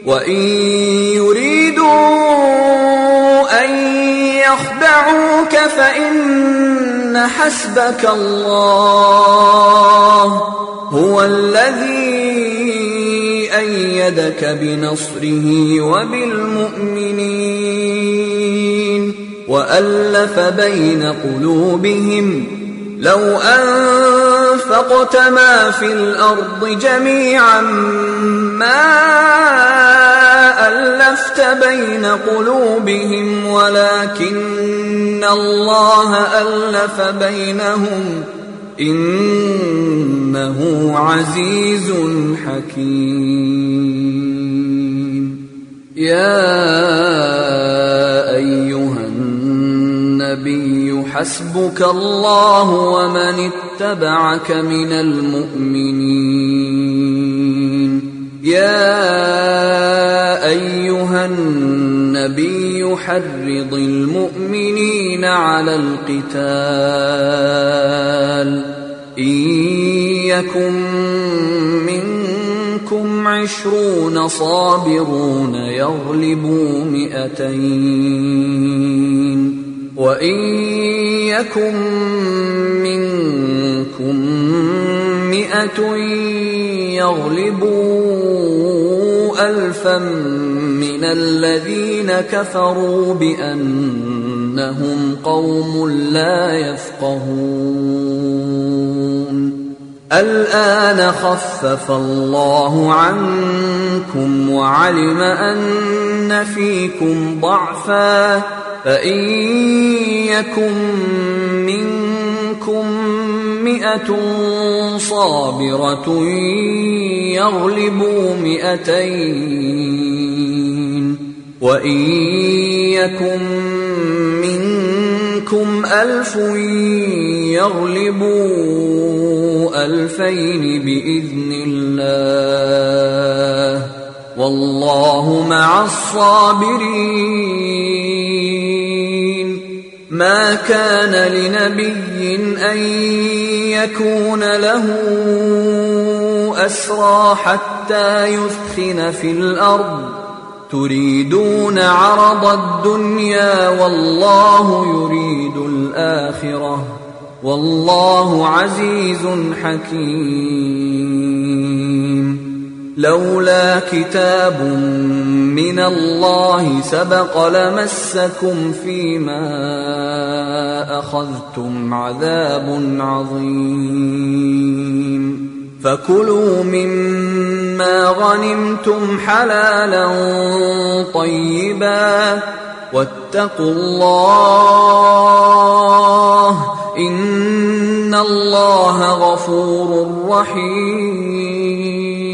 وإن يريدوا أن يخدعوك فإن حسبك الله هو الذي أيدك بنصره وبالمؤمنين وألف بين قلوبهم لو أنفقت ما في الأرض جميعا ما ألفت بين قلوبهم ولكن الله ألف بينهم إنه عزيز حكيم. يا أيها النبي حسبك الله ومن اتبعك من المؤمنين. يا أيها النبي حرض المؤمنين على القتال إن يكن منكم 20 صابرون يغلبوا 200 وإن يكن منكم 100 يغلبوا 1000 من الذين كفروا بأنهم قوم لا يفقهون. الآن خفف الله عنكم وعلم أن فيكم ضعفا فإن يكن منكم 100 صابرة يغلبوا 200 وإن يكن منكم 1000 يغلبوا 2000 بإذن الله والله مع الصابرين. ما كان لنبي أن يكون له أسرى حتى يثخن في الأرض تريدون عرض الدنيا والله يريد الآخرة والله عزيز حكيم. لولا كتاب من الله سبق لمسكم فيما أخذتم عذاب عظيم. فكلوا مما غنمتم حلالا طيبا واتقوا الله إن الله غفور رحيم.